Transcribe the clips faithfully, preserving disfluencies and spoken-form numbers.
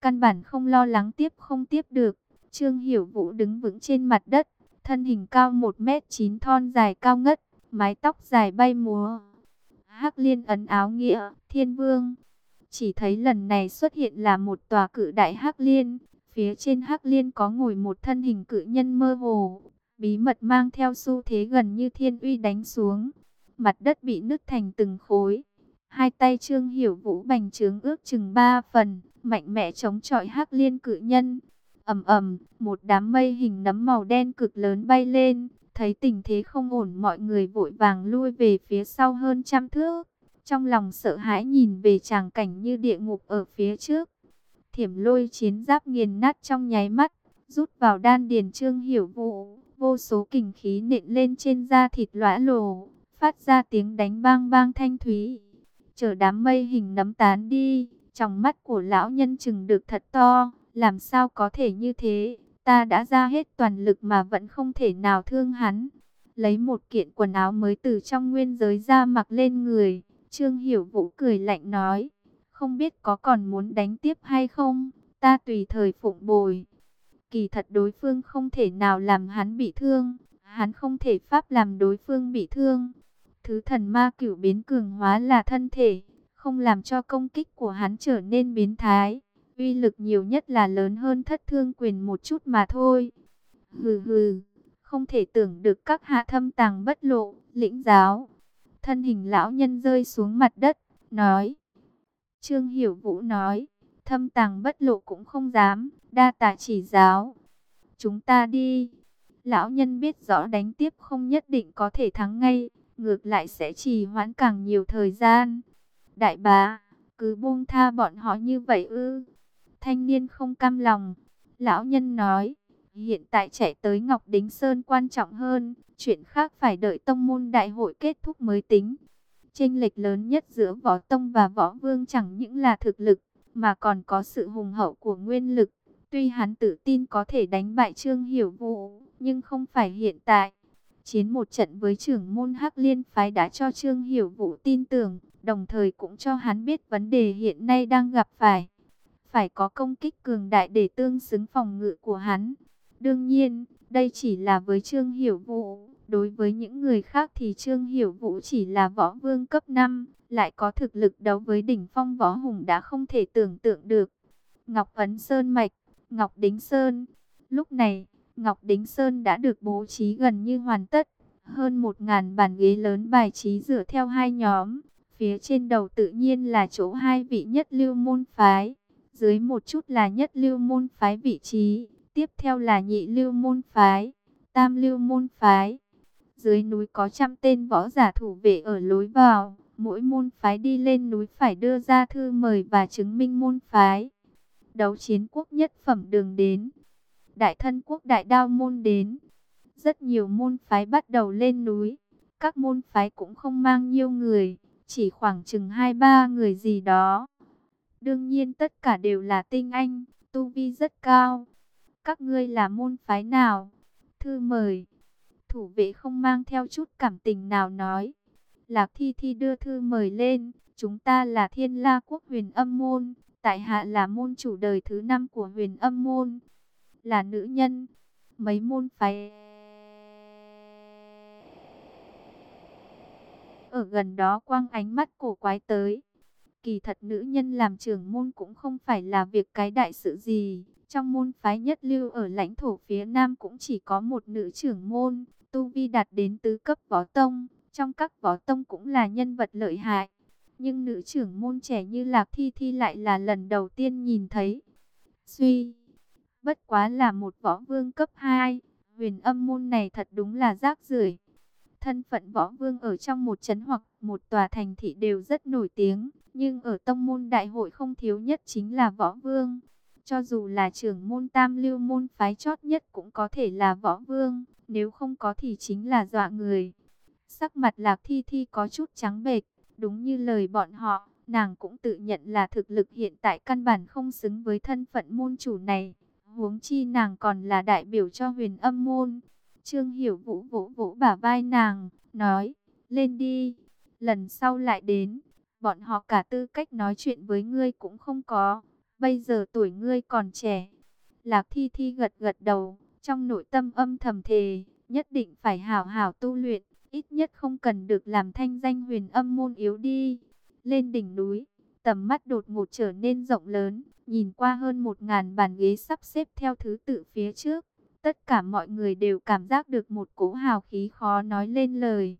căn bản không lo lắng tiếp không tiếp được. Trương Hiểu Vũ đứng vững trên mặt đất, thân hình cao một mét chín, thon dài cao ngất, mái tóc dài bay múa. Hắc Liên ấn áo nghĩa, Thiên Vương. Chỉ thấy lần này xuất hiện là một tòa cự đại Hắc Liên, phía trên Hắc Liên có ngồi một thân hình cự nhân mơ hồ, bí mật mang theo xu thế gần như thiên uy đánh xuống. Mặt đất bị nứt thành từng khối. Hai tay Trương Hiểu Vũ bành trướng ước chừng ba phần, mạnh mẽ chống chọi Hắc Liên cự nhân. Ầm ầm, một đám mây hình nấm màu đen cực lớn bay lên, thấy tình thế không ổn, mọi người vội vàng lui về phía sau hơn trăm thước, trong lòng sợ hãi nhìn về tràng cảnh như địa ngục ở phía trước. Thiểm Lôi chiến giáp nghiền nát trong nháy mắt, rút vào đan điền Trương Hiểu Vũ, vô số kình khí nện lên trên da thịt lõa lồ, phát ra tiếng đánh bang bang thanh thúy. Chờ đám mây hình nấm tán đi, trong mắt của lão nhân chừng được thật to, làm sao có thể như thế, ta đã ra hết toàn lực mà vẫn không thể nào thương hắn. Lấy một kiện quần áo mới từ trong nguyên giới ra mặc lên người, Trương Hiểu Vũ cười lạnh nói, không biết có còn muốn đánh tiếp hay không, ta tùy thời phụng bồi. Kỳ thật đối phương không thể nào làm hắn bị thương, hắn không thể pháp làm đối phương bị thương. Thứ thần ma cửu biến cường hóa là thân thể, không làm cho công kích của hắn trở nên biến thái. Uy lực nhiều nhất là lớn hơn thất thương quyền một chút mà thôi. Hừ hừ, không thể tưởng được các hạ thâm tàng bất lộ, lĩnh giáo. Thân hình lão nhân rơi xuống mặt đất, nói. Trương Hiểu Vũ nói, thâm tàng bất lộ cũng không dám, đa tạ chỉ giáo. Chúng ta đi. Lão nhân biết rõ đánh tiếp không nhất định có thể thắng ngay, ngược lại sẽ trì hoãn càng nhiều thời gian. Đại bá, cứ buông tha bọn họ như vậy ư? Thanh niên không cam lòng. Lão nhân nói, hiện tại chạy tới Ngọc Đính Sơn quan trọng hơn, chuyện khác phải đợi tông môn đại hội kết thúc mới tính. Chênh lệch lớn nhất giữa võ tông và võ vương chẳng những là thực lực, mà còn có sự hùng hậu của nguyên lực. Tuy hắn tự tin có thể đánh bại Trương Hiểu Vũ, nhưng không phải hiện tại. Chiến một trận với trưởng môn Hắc Liên phái đã cho Trương Hiểu Vũ tin tưởng, đồng thời cũng cho hắn biết vấn đề hiện nay đang gặp phải. Phải có công kích cường đại để tương xứng phòng ngự của hắn. Đương nhiên, đây chỉ là với Trương Hiểu Vũ. Đối với những người khác thì Trương Hiểu Vũ chỉ là võ vương cấp năm, lại có thực lực đấu với đỉnh phong võ hùng đã không thể tưởng tượng được. Ngọc Ấn Sơn Mạch, Ngọc Đính Sơn. Lúc này, Ngọc Đính Sơn đã được bố trí gần như hoàn tất. Hơn một ngàn bàn ghế lớn bài trí dựa theo hai nhóm. Phía trên đầu tự nhiên là chỗ hai vị nhất lưu môn phái. Dưới một chút là nhất lưu môn phái vị trí. Tiếp theo là nhị lưu môn phái, tam lưu môn phái. Dưới núi có trăm tên võ giả thủ vệ ở lối vào. Mỗi môn phái đi lên núi phải đưa ra thư mời và chứng minh môn phái. Đấu chiến quốc nhất phẩm đường đến. Đại thân quốc đại đao môn đến. Rất nhiều môn phái bắt đầu lên núi. Các môn phái cũng không mang nhiều người, chỉ khoảng chừng hai ba người gì đó. Đương nhiên tất cả đều là tinh anh, tu vi rất cao. Các ngươi là môn phái nào? Thư mời. Thủ vệ không mang theo chút cảm tình nào nói. Lạc Thi Thi đưa thư mời lên. Chúng ta là Thiên La Quốc Huyền Âm Môn. Tại hạ là môn chủ đời thứ năm của Huyền Âm Môn. Là nữ nhân. Mấy môn phái ở gần đó quăng ánh mắt cổ quái tới. Kỳ thật nữ nhân làm trưởng môn cũng không phải là việc cái đại sự gì. Trong môn phái nhất lưu ở lãnh thổ phía Nam cũng chỉ có một nữ trưởng môn, tu vi đạt đến tứ cấp võ tông. Trong các võ tông cũng là nhân vật lợi hại. Nhưng nữ trưởng môn trẻ như Lạc Thi Thi lại là lần đầu tiên nhìn thấy. Suy, bất quá là một võ vương cấp hai. Huyền Âm Môn này thật đúng là rác rưởi. Thân phận võ vương ở trong một trấn hoặc một tòa thành thị đều rất nổi tiếng. Nhưng ở tông môn đại hội không thiếu nhất chính là võ vương. Cho dù là trưởng môn tam lưu môn phái chót nhất cũng có thể là võ vương. Nếu không có thì chính là dọa người. Sắc mặt Lạc Thi Thi có chút trắng bệch. Đúng như lời bọn họ, nàng cũng tự nhận là thực lực hiện tại căn bản không xứng với thân phận môn chủ này. Huống chi nàng còn là đại biểu cho Huyền Âm Môn. Trương Hiểu Vũ vỗ vỗ bả vai nàng, nói, lên đi, lần sau lại đến, bọn họ cả tư cách nói chuyện với ngươi cũng không có. bây giờ tuổi ngươi còn trẻ. Lạc Thi Thi gật gật đầu, trong nội tâm âm thầm thề, nhất định phải hảo hảo tu luyện, ít nhất không cần được làm thanh danh Huyền Âm môn yếu đi. Lên đỉnh núi, tầm mắt đột ngột trở nên rộng lớn, nhìn qua hơn một ngàn bàn ghế sắp xếp theo thứ tự phía trước. Tất cả mọi người đều cảm giác được một cỗ hào khí khó nói lên lời.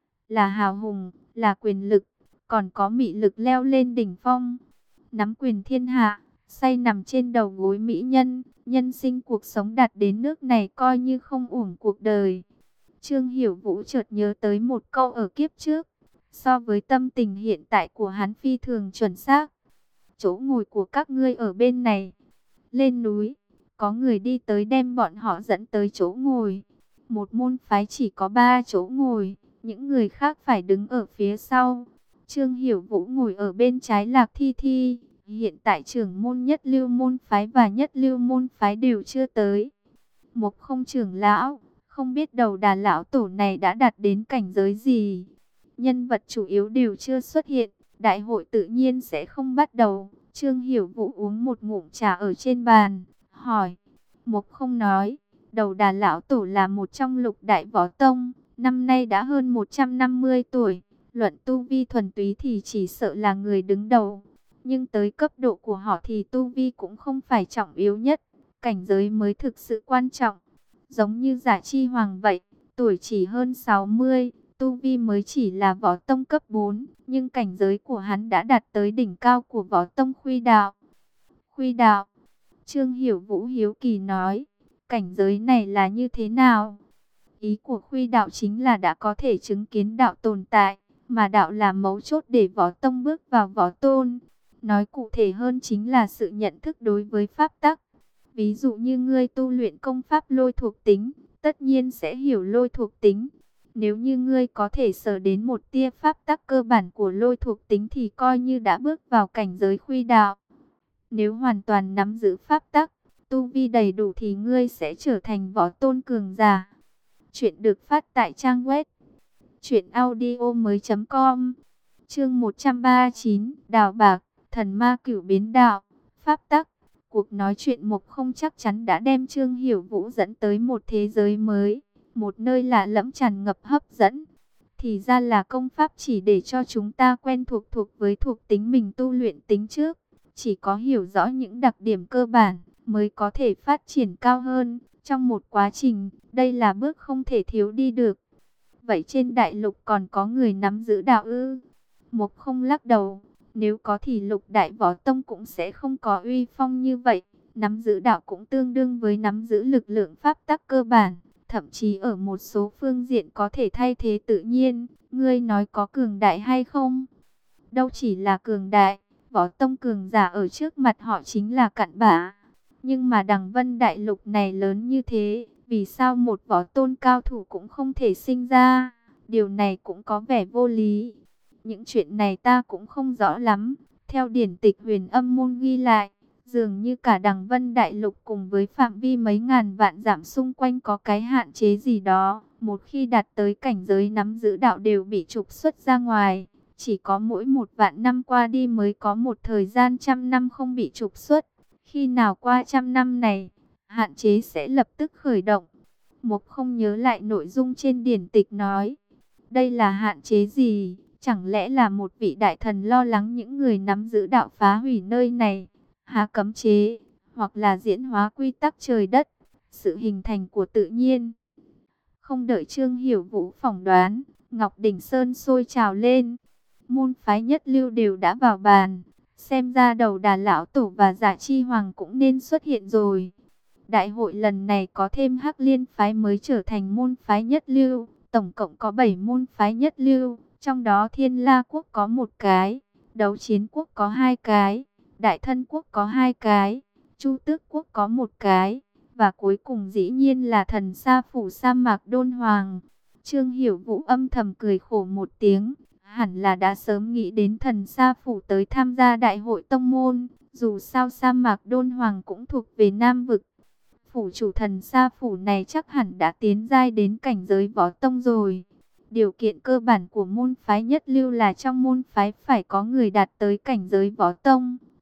Là hào hùng, là quyền lực, còn có mị lực leo lên đỉnh phong. Nắm quyền thiên hạ, say nằm trên đầu gối mỹ nhân, nhân sinh cuộc sống đạt đến nước này coi như không uổng cuộc đời. Trương Hiểu Vũ chợt nhớ tới một câu ở kiếp trước, so với tâm tình hiện tại của hắn phi thường chuẩn xác. Chỗ ngồi của các ngươi ở bên này. Lên núi, có người đi tới đem bọn họ dẫn tới chỗ ngồi. Một môn phái chỉ có ba chỗ ngồi, những người khác phải đứng ở phía sau. Trương Hiểu Vũ ngồi ở bên trái Lạc Thi Thi. Hiện tại trưởng môn nhất lưu môn phái và nhất lưu môn phái đều chưa tới. Một không trưởng lão, không biết đầu đà lão tổ này đã đạt đến cảnh giới gì. Nhân vật chủ yếu đều chưa xuất hiện, đại hội tự nhiên sẽ không bắt đầu. Trương Hiểu Vũ uống một ngụm trà ở trên bàn, hỏi. Một không nói, đầu đà lão tổ là một trong lục đại võ tông, năm nay đã hơn một trăm năm mươi tuổi. Luận tu vi thuần túy thì chỉ sợ là người đứng đầu. Nhưng tới cấp độ của họ thì tu vi cũng không phải trọng yếu nhất, cảnh giới mới thực sự quan trọng. Giống như Giả Chi Hoàng vậy, tuổi chỉ hơn sáu mươi, tu vi mới chỉ là võ tông cấp bốn, nhưng cảnh giới của hắn đã đạt tới đỉnh cao của võ tông Khuy Đạo. Khuy Đạo, Trương Hiểu Vũ hiếu kỳ nói, cảnh giới này là như thế nào? Ý của Khuy Đạo chính là đã có thể chứng kiến đạo tồn tại, mà đạo là mấu chốt để võ tông bước vào võ tôn. Nói cụ thể hơn chính là sự nhận thức đối với pháp tắc. Ví dụ như ngươi tu luyện công pháp lôi thuộc tính, tất nhiên sẽ hiểu lôi thuộc tính. Nếu như ngươi có thể sở đến một tia pháp tắc cơ bản của lôi thuộc tính thì coi như đã bước vào cảnh giới Khuy Đạo. Nếu hoàn toàn nắm giữ pháp tắc, tu vi đầy đủ thì ngươi sẽ trở thành võ tôn cường giả. Chuyện được phát tại trang web truyện audio mới chấm com. Chương một trăm ba mươi chín, Đào Bạc, Thần Ma Cửu Biến Đạo, pháp tắc. Cuộc nói chuyện Mộc Không chắc chắn đã đem Trương Hiểu Vũ dẫn tới một thế giới mới, một nơi lạ lẫm tràn ngập hấp dẫn. Thì ra là công pháp chỉ để cho chúng ta quen thuộc thuộc với thuộc tính mình tu luyện tính trước. Chỉ có hiểu rõ những đặc điểm cơ bản mới có thể phát triển cao hơn. Trong một quá trình, đây là bước không thể thiếu đi được. Vậy trên đại lục còn có người nắm giữ đạo ư? Mộc Không lắc đầu. Nếu có thì lục đại võ tông cũng sẽ không có uy phong như vậy. Nắm giữ đạo cũng tương đương với nắm giữ lực lượng pháp tắc cơ bản. Thậm chí ở một số phương diện có thể thay thế tự nhiên. Ngươi nói có cường đại hay không? Đâu chỉ là cường đại, võ tông cường giả ở trước mặt họ chính là cặn bã. Nhưng mà Đằng Vân đại lục này lớn như thế, vì sao một võ tôn cao thủ cũng không thể sinh ra? Điều này cũng có vẻ vô lý. Những chuyện này ta cũng không rõ lắm. Theo điển tịch Huyền Âm môn ghi lại, dường như cả Đằng Vân đại lục cùng với phạm vi mấy ngàn vạn dặm xung quanh có cái hạn chế gì đó. Một khi đạt tới cảnh giới nắm giữ đạo đều bị trục xuất ra ngoài. Chỉ có mỗi một vạn năm qua đi mới có một thời gian trăm năm không bị trục xuất. Khi nào qua trăm năm này, hạn chế sẽ lập tức khởi động. Mộc Không nhớ lại nội dung trên điển tịch nói. Đây là hạn chế gì? Chẳng lẽ là một vị đại thần lo lắng những người nắm giữ đạo phá hủy nơi này, há cấm chế, hoặc là diễn hóa quy tắc trời đất, sự hình thành của tự nhiên? Không đợi Trương Hiểu Vũ phỏng đoán, Ngọc Đỉnh Sơn sôi trào lên. Môn phái nhất lưu đều đã vào bàn. Xem ra đầu đà lão tổ và Giả Chi Hoàng cũng nên xuất hiện rồi. Đại hội lần này có thêm Hắc Liên phái mới trở thành môn phái nhất lưu. Tổng cộng có bảy môn phái nhất lưu. Trong đó Thiên La Quốc có một cái, Đấu Chiến Quốc có hai cái, Đại Thân Quốc có hai cái, Chu Tước Quốc có một cái, và cuối cùng dĩ nhiên là Thần Sa Phủ sa mạc Đôn Hoàng. Trương Hiểu Vũ âm thầm cười khổ một tiếng, hẳn là đã sớm nghĩ đến Thần Sa Phủ tới tham gia đại hội tông môn, dù sao sa mạc Đôn Hoàng cũng thuộc về Nam vực. Phủ chủ Thần Sa Phủ này chắc hẳn đã tiến giai đến cảnh giới võ tông rồi. Điều kiện cơ bản của môn phái nhất lưu là trong môn phái phải có người đạt tới cảnh giới võ tông.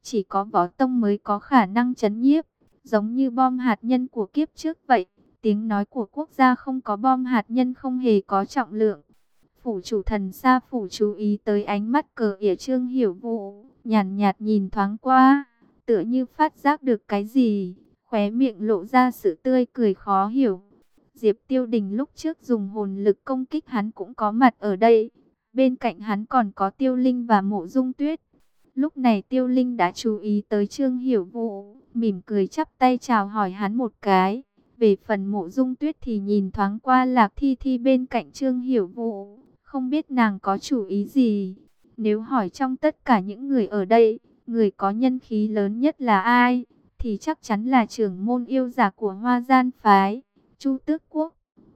chỉ có võ tông mới có khả năng trấn nhiếp, giống như bom hạt nhân của kiếp trước vậy. Tiếng nói của quốc gia không có bom hạt nhân không hề có trọng lượng. Phủ chủ thần Sa Phủ chú ý tới ánh mắt cờ ỉa Trương Hiểu Vũ, nhàn nhạt, nhạt nhìn thoáng qua, tựa như phát giác được cái gì, khóe miệng lộ ra sự tươi cười khó hiểu. Diệp Tiêu Đình lúc trước dùng hồn lực công kích hắn cũng có mặt ở đây, bên cạnh hắn còn có Tiêu Linh và Mộ Dung Tuyết. Lúc này Tiêu Linh đã chú ý tới Trương Hiểu Vũ, mỉm cười chắp tay chào hỏi hắn một cái. Về phần Mộ Dung Tuyết thì nhìn thoáng qua Lạc Thi Thi bên cạnh Trương Hiểu Vũ, không biết nàng có chủ ý gì. Nếu hỏi trong tất cả những người ở đây, người có nhân khí lớn nhất là ai, thì chắc chắn là trưởng môn yêu giả của Hoa Gian phái, Chu Tước Quốc.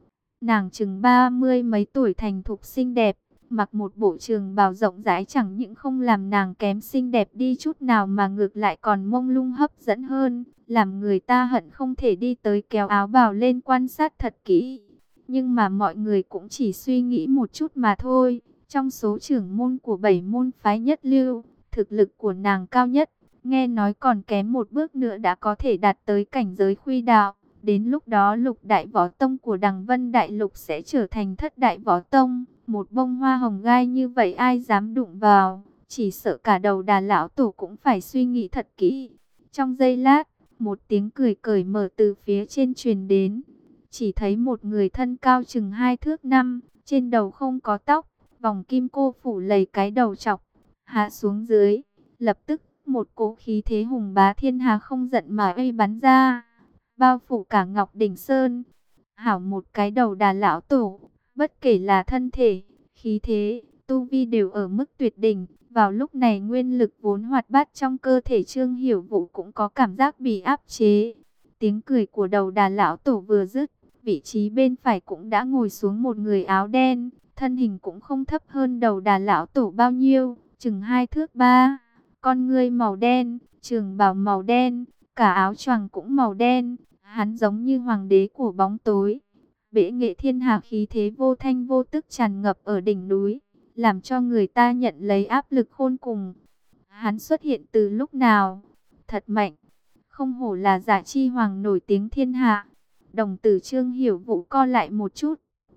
Nàng chừng ba mươi mấy tuổi, thành thục xinh đẹp, mặc một bộ trường bào rộng rãi chẳng những không làm nàng kém xinh đẹp đi chút nào mà ngược lại còn mông lung hấp dẫn hơn, làm người ta hận không thể đi tới kéo áo bào lên quan sát thật kỹ. Nhưng mà mọi người cũng chỉ suy nghĩ một chút mà thôi. Trong số trưởng môn của bảy môn phái nhất lưu, thực lực của nàng cao nhất, nghe nói còn kém một bước nữa đã có thể đạt tới cảnh giới khuy đạo. Đến lúc đó lục đại võ tông của Đằng Vân Đại Lục sẽ trở thành thất đại võ tông. Một bông hoa hồng gai như vậy ai dám đụng vào, chỉ sợ cả đầu Đà lão tổ cũng phải suy nghĩ thật kỹ. Trong giây lát, một tiếng cười cởi mở từ phía trên truyền đến. Chỉ thấy một người thân cao chừng hai thước năm, trên đầu không có tóc, vòng kim cô phủ lầy cái đầu trọc, hạ xuống dưới. Lập tức, một cỗ khí thế hùng bá thiên hà không giận mà uy bắn ra, bao phủ cả Ngọc Đỉnh Sơn. Hảo một cái đầu Đà lão tổ, bất kể là thân thể, khí thế, tu vi đều ở mức tuyệt đỉnh. Vào lúc này nguyên lực vốn hoạt bát trong cơ thể Trương Hiểu Vũ cũng có cảm giác bị áp chế. Tiếng cười của đầu Đà lão tổ vừa dứt, vị trí bên phải cũng đã ngồi xuống một người áo đen, thân hình cũng không thấp hơn đầu Đà lão tổ bao nhiêu, chừng hai thước ba, con ngươi màu đen, trường bào màu đen, cả áo choàng cũng màu đen, hắn giống như hoàng đế của bóng tối. Bệ nghệ thiên hạ, khí thế vô thanh vô tức tràn ngập ở đỉnh núi, làm cho người ta nhận lấy áp lực khôn cùng. Hắn xuất hiện từ lúc nào? Thật mạnh, không hổ là Giả Chi Hoàng nổi tiếng thiên hạ. Đồng tử Trương Hiểu Vũ co lại một chút.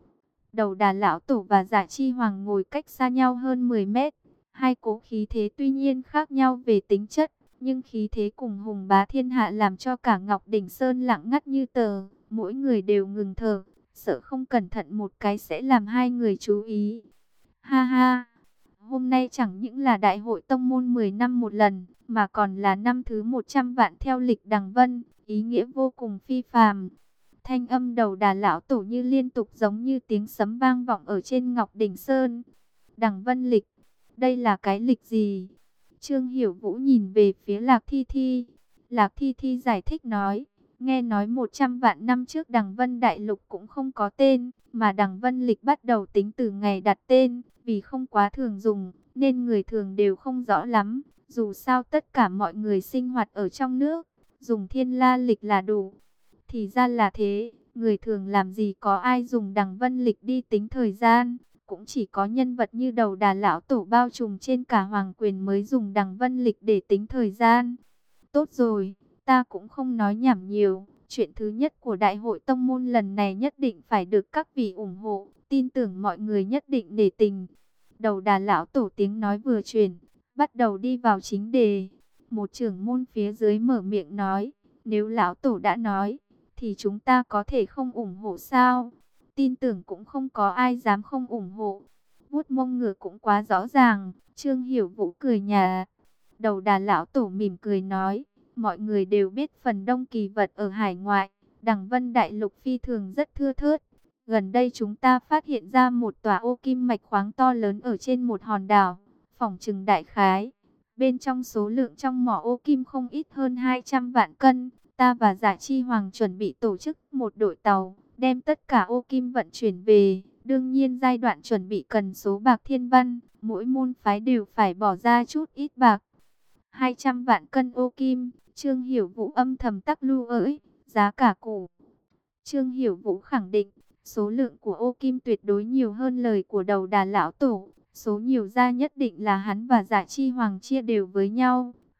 Đầu Đà lão tổ và Giả Chi Hoàng ngồi cách xa nhau hơn mười mét. Hai cố khí thế tuy nhiên khác nhau về tính chất, nhưng khí thế cùng hùng bá thiên hạ làm cho cả Ngọc Đỉnh Sơn lặng ngắt như tờ. Mỗi người đều ngừng thở, sợ không cẩn thận một cái sẽ làm hai người chú ý. Ha ha, hôm nay chẳng những là đại hội tông môn mười năm một lần, mà còn là năm thứ một trăm vạn theo lịch Đằng Vân, ý nghĩa vô cùng phi phàm. Thanh âm đầu Đà lão tổ như liên tục giống như tiếng sấm vang vọng ở trên Ngọc Đỉnh Sơn. Đằng Vân lịch, đây là cái lịch gì? Trương Hiểu Vũ nhìn về phía Lạc Thi Thi. Lạc Thi Thi giải thích nói, nghe nói một trăm vạn năm trước Đằng Vân Đại Lục cũng không có tên, mà Đằng Vân lịch bắt đầu tính từ ngày đặt tên, vì không quá thường dùng, nên người thường đều không rõ lắm. Dù sao tất cả mọi người sinh hoạt ở trong nước, dùng thiên la lịch là đủ. Thì ra là thế, người thường làm gì có ai dùng Đằng Vân lịch đi tính thời gian, cũng chỉ có nhân vật như đầu Đà lão tổ bao trùm trên cả hoàng quyền mới dùng Đằng Vân lịch để tính thời gian. Tốt rồi, ta cũng không nói nhảm nhiều, chuyện thứ nhất của đại hội tông môn lần này nhất định phải được các vị ủng hộ, tin tưởng mọi người nhất định để tình. Đầu Đà lão tổ tiếng nói vừa truyền, bắt đầu đi vào chính đề. Một trưởng môn phía dưới mở miệng nói, nếu lão tổ đã nói, thì chúng ta có thể không ủng hộ sao? Tin tưởng cũng không có ai dám không ủng hộ. Vuốt mông ngựa cũng quá rõ ràng. Trương Hiểu Vũ cười nhạt. Đầu Đà lão tổ mỉm cười nói, mọi người đều biết phần đông kỳ vật ở hải ngoại, Đằng Vân Đại Lục phi thường rất thưa thớt. Gần đây chúng ta phát hiện ra một tòa ô kim mạch khoáng to lớn ở trên một hòn đảo, phỏng chừng đại khái. Bên trong số lượng trong mỏ ô kim không ít hơn hai trăm vạn cân. Ta và Giả Chi Hoàng chuẩn bị tổ chức một đội tàu, đem tất cả ô kim vận chuyển về. Đương nhiên giai đoạn chuẩn bị cần số bạc thiên văn, mỗi môn phái đều phải bỏ ra chút ít bạc. hai trăm vạn cân ô kim, Trương Hiểu Vũ âm thầm tắc lưu ỡi, giá cả cổ. Trương Hiểu Vũ khẳng định, số lượng của ô kim tuyệt đối nhiều hơn lời của đầu Đà lão tổ. Số nhiều ra nhất định là hắn và Giả Chi Hoàng chia đều với nhau.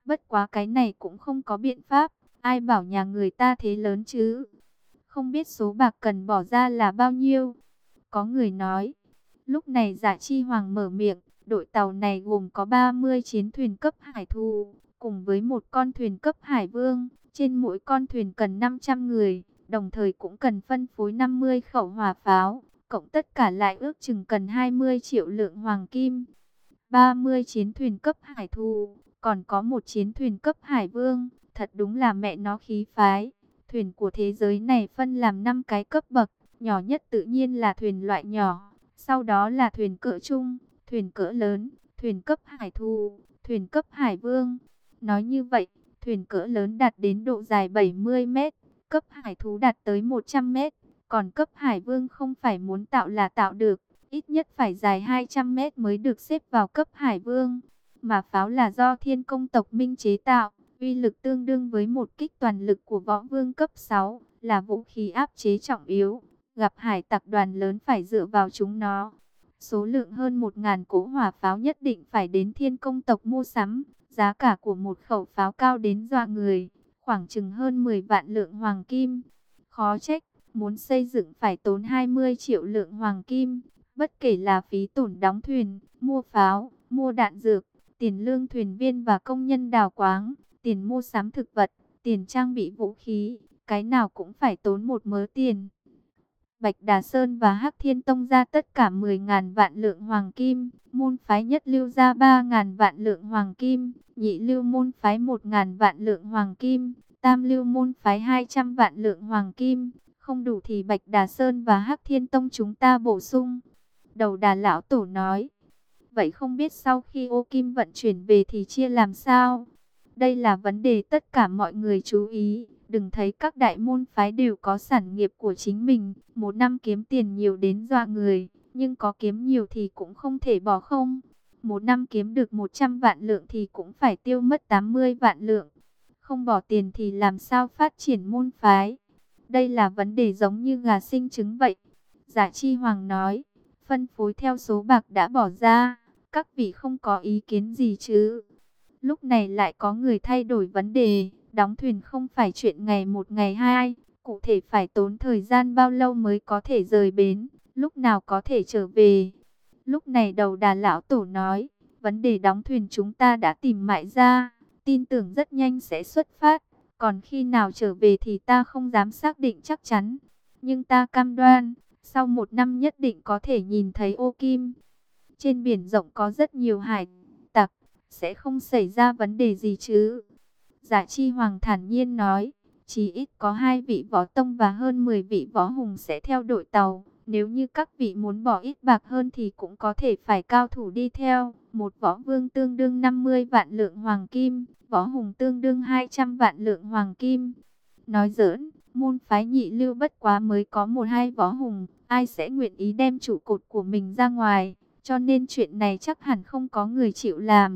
Bất quá cái này cũng không có biện pháp, ai bảo nhà người ta thế lớn chứ. Không biết số bạc cần bỏ ra là bao nhiêu. Có người nói. Lúc này Dạ Chi Hoàng mở miệng. Đội tàu này gồm có ba mươi chiến thuyền cấp hải thù, cùng với một con thuyền cấp hải vương. Trên mỗi con thuyền cần năm trăm người, đồng thời cũng cần phân phối năm mươi khẩu hỏa pháo. Cộng tất cả lại ước chừng cần hai mươi triệu lượng hoàng kim. ba mươi chiến thuyền cấp hải thù, còn có một chiến thuyền cấp hải vương. Thật đúng là mẹ nó khí phái. Thuyền của thế giới này phân làm năm cái cấp bậc. Nhỏ nhất tự nhiên là thuyền loại nhỏ. Sau đó là thuyền cỡ trung, thuyền cỡ lớn, thuyền cấp hải thù, thuyền cấp hải vương. Nói như vậy, thuyền cỡ lớn đạt đến độ dài bảy mươi mét, cấp hải thú đạt tới một trăm mét. Còn cấp hải vương không phải muốn tạo là tạo được, ít nhất phải dài hai trăm mét mới được xếp vào cấp hải vương. Mà pháo là do Thiên Công tộc Minh chế tạo, uy lực tương đương với một kích toàn lực của võ vương cấp sáu, là vũ khí áp chế trọng yếu. Gặp hải tặc đoàn lớn phải dựa vào chúng nó. Số lượng hơn một nghìn cỗ hỏa pháo nhất định phải đến Thiên Công tộc mua sắm. Giá cả của một khẩu pháo cao đến dọa người, khoảng chừng hơn mười vạn lượng hoàng kim. Khó trách, muốn xây dựng phải tốn hai mươi triệu lượng hoàng kim. Bất kể là phí tổn đóng thuyền, mua pháo, mua đạn dược, tiền lương thuyền viên và công nhân đào quáng, tiền mua sắm thực vật, tiền trang bị vũ khí, cái nào cũng phải tốn một mớ tiền. Bạch Đà Sơn và Hắc Thiên Tông ra tất cả mười nghìn vạn lượng hoàng kim, môn phái nhất lưu ra ba nghìn vạn lượng hoàng kim, nhị lưu môn phái một nghìn vạn lượng hoàng kim, tam lưu môn phái hai trăm vạn lượng hoàng kim, không đủ thì Bạch Đà Sơn và Hắc Thiên Tông chúng ta bổ sung. Đầu Đà Lão Tổ nói, vậy không biết sau khi ô kim vận chuyển về thì chia làm sao? Đây là vấn đề tất cả mọi người chú ý. Đừng thấy các đại môn phái đều có sản nghiệp của chính mình, một năm kiếm tiền nhiều đến dọa người, nhưng có kiếm nhiều thì cũng không thể bỏ không. Một năm kiếm được một trăm vạn lượng thì cũng phải tiêu mất tám mươi vạn lượng. Không bỏ tiền thì làm sao phát triển môn phái? Đây là vấn đề giống như gà sinh trứng vậy. Dạ Chi Hoàng nói, phân phối theo số bạc đã bỏ ra, các vị không có ý kiến gì chứ? Lúc này lại có người thay đổi vấn đề. Đóng thuyền không phải chuyện ngày một ngày hai, cụ thể phải tốn thời gian bao lâu mới có thể rời bến, lúc nào có thể trở về. Lúc này Đầu Đà Lão Tổ nói, vấn đề đóng thuyền chúng ta đã tìm mãi ra, tin tưởng rất nhanh sẽ xuất phát, còn khi nào trở về thì ta không dám xác định chắc chắn. Nhưng ta cam đoan, sau một năm nhất định có thể nhìn thấy ô kim. Trên biển rộng có rất nhiều hải tặc, sẽ không xảy ra vấn đề gì chứ? Dạ Chi Hoàng thản nhiên nói, chỉ ít có hai vị võ tông và hơn mười vị võ hùng sẽ theo đội tàu. Nếu như các vị muốn bỏ ít bạc hơn thì cũng có thể phải cao thủ đi theo. Một võ vương tương đương năm mươi vạn lượng hoàng kim, võ hùng tương đương hai trăm vạn lượng hoàng kim. Nói giỡn, môn phái nhị lưu bất quá mới có một hai võ hùng, ai sẽ nguyện ý đem trụ cột của mình ra ngoài, cho nên chuyện này chắc hẳn không có người chịu làm.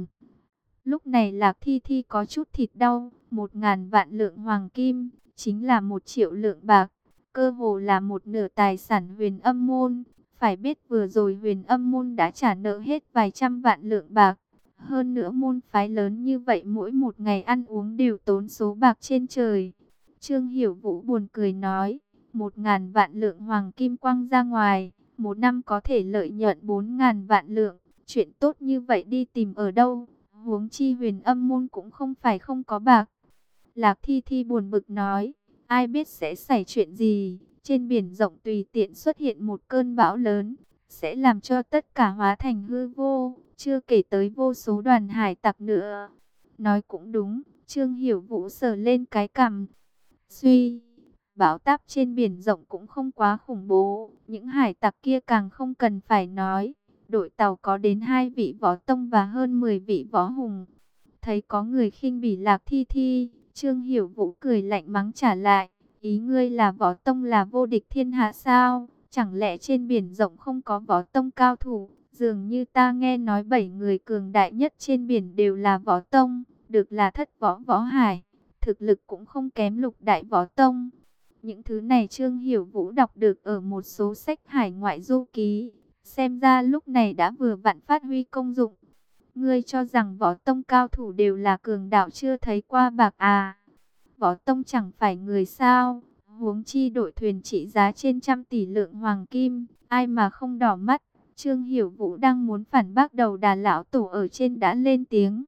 Lúc này Lạc Thi Thi có chút thịt đau, một ngàn vạn lượng hoàng kim, chính là một triệu lượng bạc, cơ hồ là một nửa tài sản Huyền Âm môn. Phải biết vừa rồi Huyền Âm môn đã trả nợ hết vài trăm vạn lượng bạc. Hơn nữa môn phái lớn như vậy mỗi một ngày ăn uống đều tốn số bạc trên trời. Trương Hiểu Vũ buồn cười nói, một ngàn vạn lượng hoàng kim quăng ra ngoài, một năm có thể lợi nhuận bốn ngàn vạn lượng, chuyện tốt như vậy đi tìm ở đâu? Huống chi Huyền Âm môn cũng không phải không có bạc. Lạc Thi Thi buồn bực nói, ai biết sẽ xảy chuyện gì, trên biển rộng tùy tiện xuất hiện một cơn bão lớn, sẽ làm cho tất cả hóa thành hư vô, chưa kể tới vô số đoàn hải tặc nữa. Nói cũng đúng, Trương Hiểu Vũ sờ lên cái cằm. Suy, bão táp trên biển rộng cũng không quá khủng bố, những hải tặc kia càng không cần phải nói. Đội tàu có đến hai vị võ tông và hơn mười vị võ hùng. Thấy có người khinh bỉ Lạc Thi Thi, Trương Hiểu Vũ cười lạnh mắng trả lại, ý ngươi là võ tông là vô địch thiên hạ sao? Chẳng lẽ trên biển rộng không có võ tông cao thủ? Dường như ta nghe nói bảy người cường đại nhất trên biển đều là võ tông, được là thất võ võ hải, thực lực cũng không kém lục đại võ tông. Những thứ này Trương Hiểu Vũ đọc được ở một số sách hải ngoại du ký, xem ra lúc này đã vừa vặn phát huy công dụng. Ngươi cho rằng võ tông cao thủ đều là cường đạo chưa thấy qua bạc à? Võ tông chẳng phải người sao? Huống chi đội thuyền trị giá trên trăm tỷ lượng hoàng kim, ai mà không đỏ mắt? Trương Hiểu Vũ đang muốn phản bác, đầu đà lão tổ ở trên đã lên tiếng.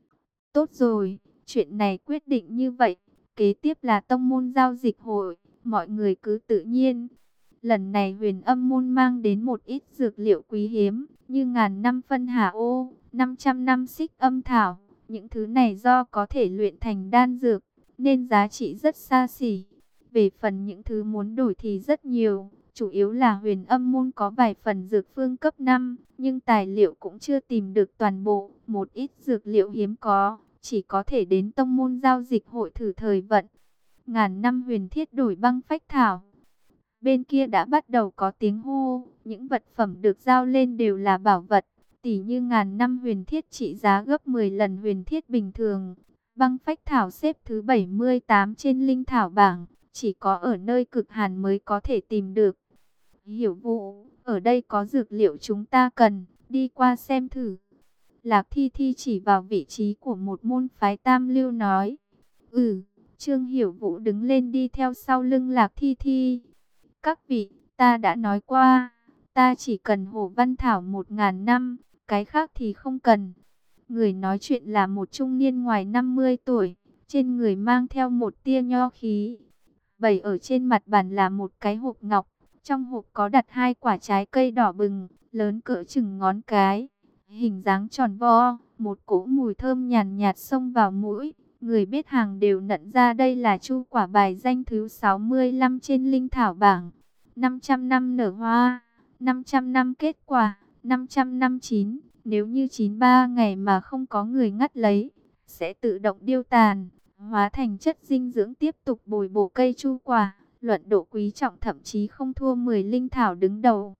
Tốt rồi, chuyện này quyết định như vậy, kế tiếp là tông môn giao dịch hội, mọi người cứ tự nhiên. Lần này Huyền Âm môn mang đến một ít dược liệu quý hiếm, như ngàn năm phân hà ô, năm trăm năm xích âm thảo. Những thứ này do có thể luyện thành đan dược, nên giá trị rất xa xỉ. Về phần những thứ muốn đổi thì rất nhiều, chủ yếu là Huyền Âm môn có vài phần dược phương cấp năm, nhưng tài liệu cũng chưa tìm được toàn bộ. Một ít dược liệu hiếm có, chỉ có thể đến tông môn giao dịch hội thử thời vận. Ngàn năm huyền thiết đổi băng phách thảo. Bên kia đã bắt đầu có tiếng hô, những vật phẩm được giao lên đều là bảo vật, tỉ như ngàn năm huyền thiết trị giá gấp mười lần huyền thiết bình thường. Băng phách thảo xếp thứ bảy mươi tám trên linh thảo bảng, chỉ có ở nơi cực hàn mới có thể tìm được. Hiểu Vũ, ở đây có dược liệu chúng ta cần, đi qua xem thử. Lạc Thi Thi chỉ vào vị trí của một môn phái tam lưu nói. Ừ, Trương Hiểu Vũ đứng lên đi theo sau lưng Lạc Thi Thi. Các vị, ta đã nói qua, ta chỉ cần Hổ Văn Thảo một ngàn năm, cái khác thì không cần. Người nói chuyện là một trung niên ngoài năm mươi tuổi, trên người mang theo một tia nho khí. Bày ở trên mặt bàn là một cái hộp ngọc, trong hộp có đặt hai quả trái cây đỏ bừng, lớn cỡ chừng ngón cái, hình dáng tròn vo, một cỗ mùi thơm nhàn nhạt xông vào mũi. Người biết hàng đều nhận ra đây là chu quả bài danh thứ sáu mươi lăm trên linh thảo bảng. năm trăm năm nở hoa, năm trăm năm kết quả, năm trăm năm chín. Nếu như chín mươi ba ngày mà không có người ngắt lấy, sẽ tự động điêu tàn, hóa thành chất dinh dưỡng tiếp tục bồi bổ cây chu quả. Luận độ quý trọng thậm chí không thua mười linh thảo đứng đầu.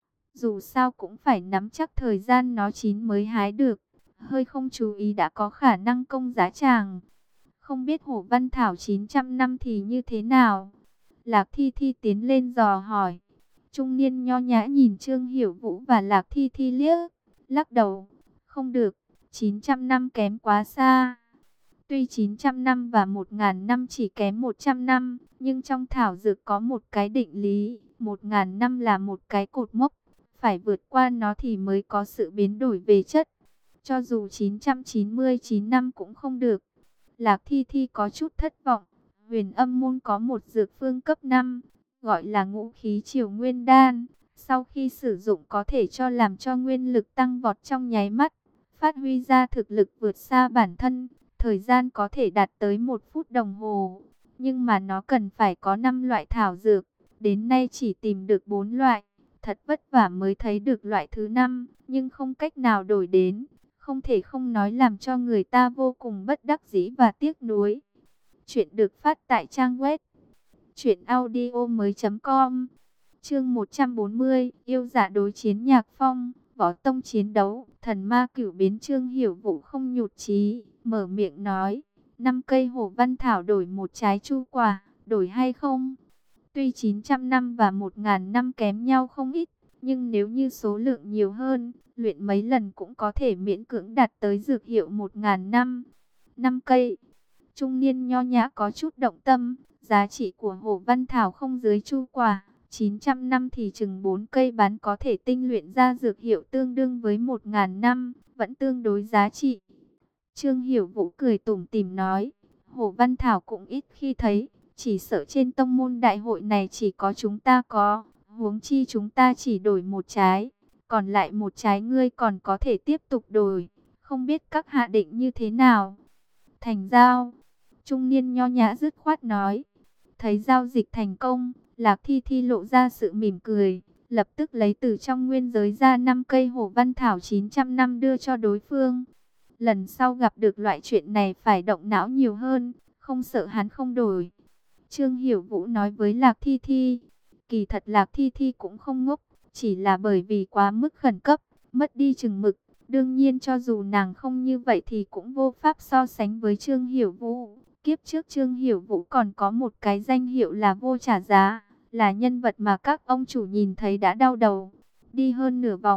Dù sao cũng phải nắm chắc thời gian nó chín mới hái được. Hơi không chú ý đã có khả năng công giá tràng. Không biết Hổ Văn Thảo chín trăm năm thì như thế nào? Lạc Thi Thi tiến lên dò hỏi. Trung niên nho nhã nhìn Trương Hiểu Vũ và Lạc Thi Thi liếc, lắc đầu. Không được, chín trăm năm kém quá xa. Tuy chín trăm năm và một ngàn năm chỉ kém một trăm năm, nhưng trong thảo dược có một cái định lý, một ngàn năm là một cái cột mốc, phải vượt qua nó thì mới có sự biến đổi về chất. Cho dù chín trăm chín mươi chín năm cũng không được. Lạc Thi Thi có chút thất vọng. Huyền Âm môn có một dược phương cấp năm, gọi là Ngũ Khí Triều Nguyên Đan. Sau khi sử dụng có thể cho làm cho nguyên lực tăng vọt trong nháy mắt, phát huy ra thực lực vượt xa bản thân. Thời gian có thể đạt tới một phút đồng hồ, nhưng mà nó cần phải có năm loại thảo dược. Đến nay chỉ tìm được bốn loại, thật vất vả mới thấy được loại thứ năm, nhưng không cách nào đổi đến. Không thể không nói làm cho người ta vô cùng bất đắc dĩ và tiếc nuối. Chuyện được phát tại trang web truyện audio mới chấm com. Chương một trăm bốn mươi, yêu dạ đối chiến nhạc phong, võ tông chiến đấu, thần ma cửu biến. Trương Hiểu Vũ không nhụt chí, mở miệng nói, năm cây Hổ Văn Thảo đổi một trái chu quả, đổi hay không? Tuy chín trăm năm và một ngàn năm kém nhau không ít, nhưng nếu như số lượng nhiều hơn, luyện mấy lần cũng có thể miễn cưỡng đạt tới dược hiệu một ngàn năm. Năm cây. Trung niên nho nhã có chút động tâm, giá trị của Hổ Văn Thảo không dưới chu quả, chín trăm năm thì chừng bốn cây bán có thể tinh luyện ra dược hiệu tương đương với một ngàn năm, vẫn tương đối giá trị. Trương Hiểu Vũ cười tủm tỉm nói, Hổ Văn Thảo cũng ít khi thấy, chỉ sợ trên tông môn đại hội này chỉ có chúng ta có, huống chi chúng ta chỉ đổi một trái, còn lại một trái ngươi còn có thể tiếp tục đổi, không biết các hạ định như thế nào? Thành giao. Trung niên nho nhã dứt khoát nói. Thấy giao dịch thành công, Lạc Thi Thi lộ ra sự mỉm cười, lập tức lấy từ trong nguyên giới ra năm cây Hổ Văn Thảo chín trăm năm đưa cho đối phương. Lần sau gặp được loại chuyện này phải động não nhiều hơn, không sợ hắn không đổi. Trương Hiểu Vũ nói với Lạc Thi Thi. Kỳ thật Lạc Thi Thi cũng không ngốc, chỉ là bởi vì quá mức khẩn cấp, mất đi chừng mực. Đương nhiên cho dù nàng không như vậy thì cũng vô pháp so sánh với Trương Hiểu Vũ. Kiếp trước Trương Hiểu Vũ còn có một cái danh hiệu là vô trả giá, là nhân vật mà các ông chủ nhìn thấy đã đau đầu. Đi hơn nửa vòng,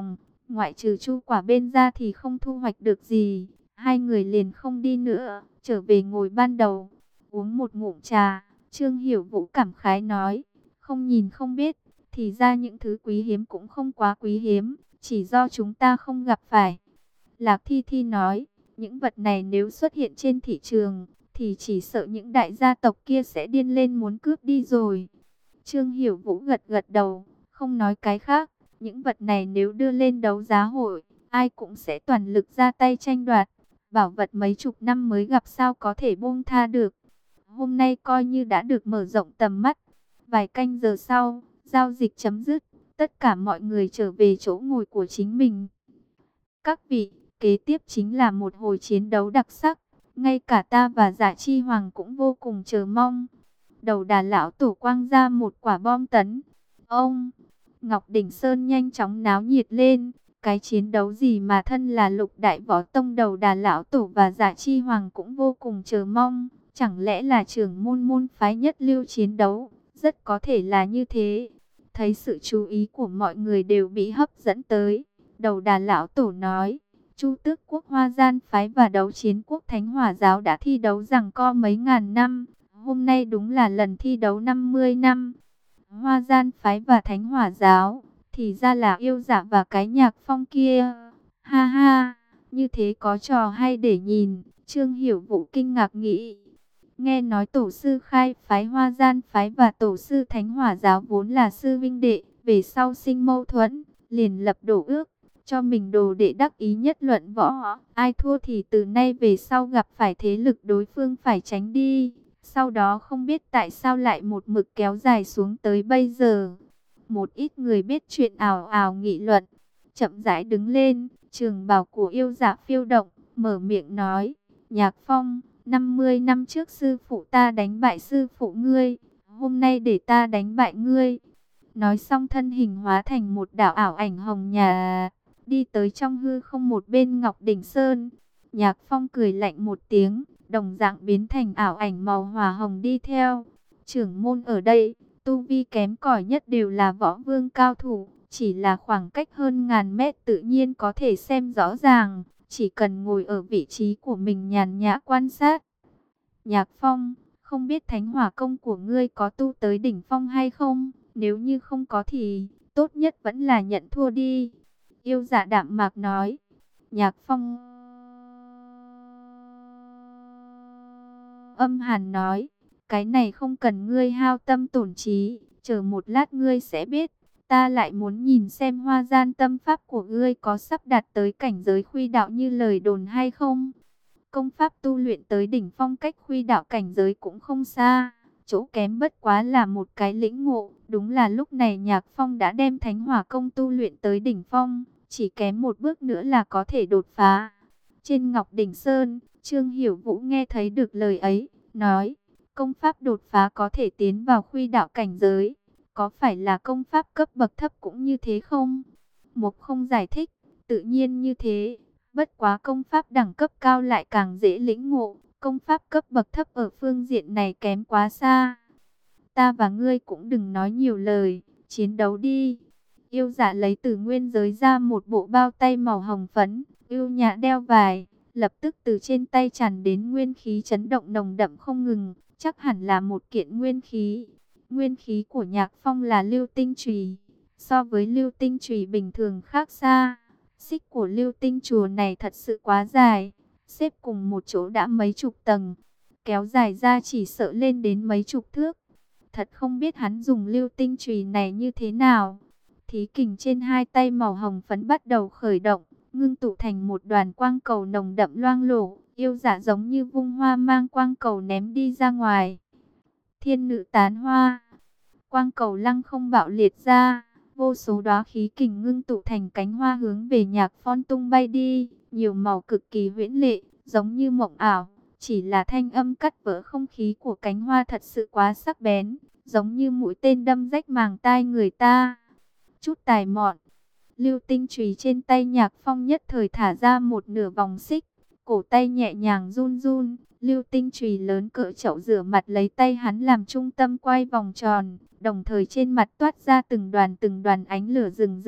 ngoại trừ chu quả bên ra thì không thu hoạch được gì. Hai người liền không đi nữa, trở về ngồi ban đầu, uống một ngụm trà. Trương Hiểu Vũ cảm khái nói, không nhìn không biết, thì ra những thứ quý hiếm cũng không quá quý hiếm, chỉ do chúng ta không gặp phải. Lạc Thi Thi nói, những vật này nếu xuất hiện trên thị trường, thì chỉ sợ những đại gia tộc kia sẽ điên lên muốn cướp đi rồi. Trương Hiểu Vũ gật gật đầu, không nói cái khác. Những vật này nếu đưa lên đấu giá hội, ai cũng sẽ toàn lực ra tay tranh đoạt. Bảo vật mấy chục năm mới gặp sao có thể buông tha được. Hôm nay coi như đã được mở rộng tầm mắt. Vài canh giờ sau, giao dịch chấm dứt. Tất cả mọi người trở về chỗ ngồi của chính mình. Các vị, kế tiếp chính là một hồi chiến đấu đặc sắc. Ngay cả ta và Dạ Chi Hoàng cũng vô cùng chờ mong. Đầu đà lão tổ quang ra một quả bom tấn. Ông, Ngọc Đỉnh Sơn nhanh chóng náo nhiệt lên. Cái chiến đấu gì mà thân là lục đại võ tông đầu đà lão tổ và Dạ Chi Hoàng cũng vô cùng chờ mong. Chẳng lẽ là trưởng môn môn phái nhất lưu chiến đấu? Rất có thể là như thế. Thấy sự chú ý của mọi người đều bị hấp dẫn tới. Đầu đà lão tổ nói, Chu Tước quốc Hoa Gian phái và Đấu Chiến quốc Thánh Hỏa giáo đã thi đấu giằng co mấy ngàn năm. Hôm nay đúng là lần thi đấu năm mươi năm. Hoa Gian phái và Thánh Hỏa giáo, thì ra là yêu dạ và cái Nhạc Phong kia. Ha ha, như thế có trò hay để nhìn. Trương Hiểu Vũ kinh ngạc nghĩ. Nghe nói tổ sư khai phái Hoa Gian phái và tổ sư Thánh Hỏa giáo vốn là sư vinh đệ, về sau sinh mâu thuẫn, liền lập đổ ước, cho mình đồ đệ đắc ý nhất luận võ. Ai thua thì từ nay về sau gặp phải thế lực đối phương phải tránh đi. Sau đó không biết tại sao lại một mực kéo dài xuống tới bây giờ. Một ít người biết chuyện ào ào nghị luận. Chậm rãi đứng lên, trường bào của yêu dạ phiêu động, mở miệng nói, Nhạc Phong, năm mươi năm trước sư phụ ta đánh bại sư phụ ngươi, hôm nay để ta đánh bại ngươi. Nói xong thân hình hóa thành một đạo ảo ảnh hồng nhà, đi tới trong hư không một bên Ngọc Đỉnh Sơn. Nhạc Phong cười lạnh một tiếng, đồng dạng biến thành ảo ảnh màu hỏa hồng đi theo. Trưởng môn ở đây, tu vi kém cỏi nhất đều là võ vương cao thủ, chỉ là khoảng cách hơn ngàn mét tự nhiên có thể xem rõ ràng, chỉ cần ngồi ở vị trí của mình nhàn nhã quan sát. Nhạc Phong, không biết thánh hỏa công của ngươi có tu tới đỉnh phong hay không? Nếu như không có thì, tốt nhất vẫn là nhận thua đi. Yêu dạ đạm mạc nói. Nhạc Phong âm hàn nói, cái này không cần ngươi hao tâm tổn trí, chờ một lát ngươi sẽ biết. Ta lại muốn nhìn xem Hoa Gian tâm pháp của ngươi có sắp đạt tới cảnh giới khuy đạo như lời đồn hay không. Công pháp tu luyện tới đỉnh phong cách khuy đạo cảnh giới cũng không xa, chỗ kém bất quá là một cái lĩnh ngộ. Đúng là lúc này Nhạc Phong đã đem Thánh Hỏa công tu luyện tới đỉnh phong, chỉ kém một bước nữa là có thể đột phá. Trên Ngọc Đỉnh Sơn, Trương Hiểu Vũ nghe thấy được lời ấy, nói, công pháp đột phá có thể tiến vào khuy đạo cảnh giới, có phải là công pháp cấp bậc thấp cũng như thế không? Mục không giải thích, tự nhiên như thế, bất quá công pháp đẳng cấp cao lại càng dễ lĩnh ngộ, công pháp cấp bậc thấp ở phương diện này kém quá xa. Ta và ngươi cũng đừng nói nhiều lời, chiến đấu đi. Yêu dạ lấy từ nguyên giới ra một bộ bao tay màu hồng phấn, yêu nhã đeo vài, lập tức từ trên tay tràn đến nguyên khí chấn động nồng đậm không ngừng, chắc hẳn là một kiện nguyên khí. Nguyên khí của Nhạc Phong là lưu tinh chùy, so với lưu tinh chùy bình thường khác xa. Xích của lưu tinh chùa này thật sự quá dài, xếp cùng một chỗ đã mấy chục tầng, kéo dài ra chỉ sợ lên đến mấy chục thước. Thật không biết hắn dùng lưu tinh chùy này như thế nào. Thí kình trên hai tay màu hồng phấn bắt đầu khởi động, ngưng tụ thành một đoàn quang cầu nồng đậm loang lổ. Yêu dạ giống như vung hoa mang quang cầu ném đi ra ngoài. Thiên nữ tán hoa, quang cầu lăng không bạo liệt ra, vô số đóa khí kình ngưng tụ thành cánh hoa hướng về Nhạc Phong tung bay đi, nhiều màu cực kỳ huyễn lệ, giống như mộng ảo. Chỉ là thanh âm cắt vỡ không khí của cánh hoa thật sự quá sắc bén, giống như mũi tên đâm rách màng tai người ta. Chút tài mọn, lưu tinh chùy trên tay Nhạc Phong nhất thời thả ra một nửa vòng xích, cổ tay nhẹ nhàng run run, lưu tinh chùy lớn cỡ chậu rửa mặt lấy tay hắn làm trung tâm quay vòng tròn, đồng thời trên mặt toát ra từng đoàn từng đoàn ánh lửa rừng rực,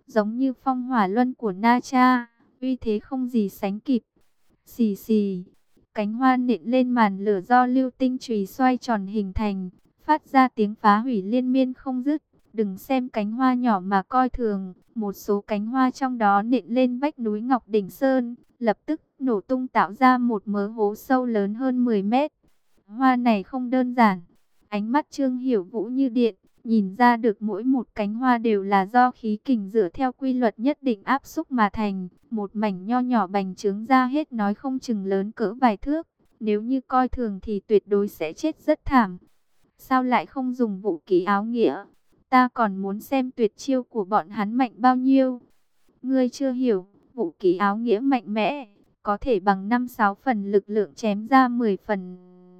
giống như phong hỏa luân của Na Cha, uy thế không gì sánh kịp. Xì xì, cánh hoa nện lên màn lửa do lưu tinh chùy xoay tròn hình thành, phát ra tiếng phá hủy liên miên không dứt. Đừng xem cánh hoa nhỏ mà coi thường, một số cánh hoa trong đó nện lên vách núi Ngọc Đỉnh Sơn, lập tức nổ tung tạo ra một mớ hố sâu lớn hơn mười mét. Hoa này không đơn giản. Ánh mắt Trương Hiểu Vũ như điện, nhìn ra được mỗi một cánh hoa đều là do khí kình dựa theo quy luật nhất định áp xúc mà thành. Một mảnh nho nhỏ bành trướng ra hết nói không chừng lớn cỡ vài thước. Nếu như coi thường thì tuyệt đối sẽ chết rất thảm. Sao lại không dùng vũ khí áo nghĩa? Ta còn muốn xem tuyệt chiêu của bọn hắn mạnh bao nhiêu. Ngươi chưa hiểu, vũ khí áo nghĩa mạnh mẽ, có thể bằng năm sáu phần lực lượng chém ra mười phần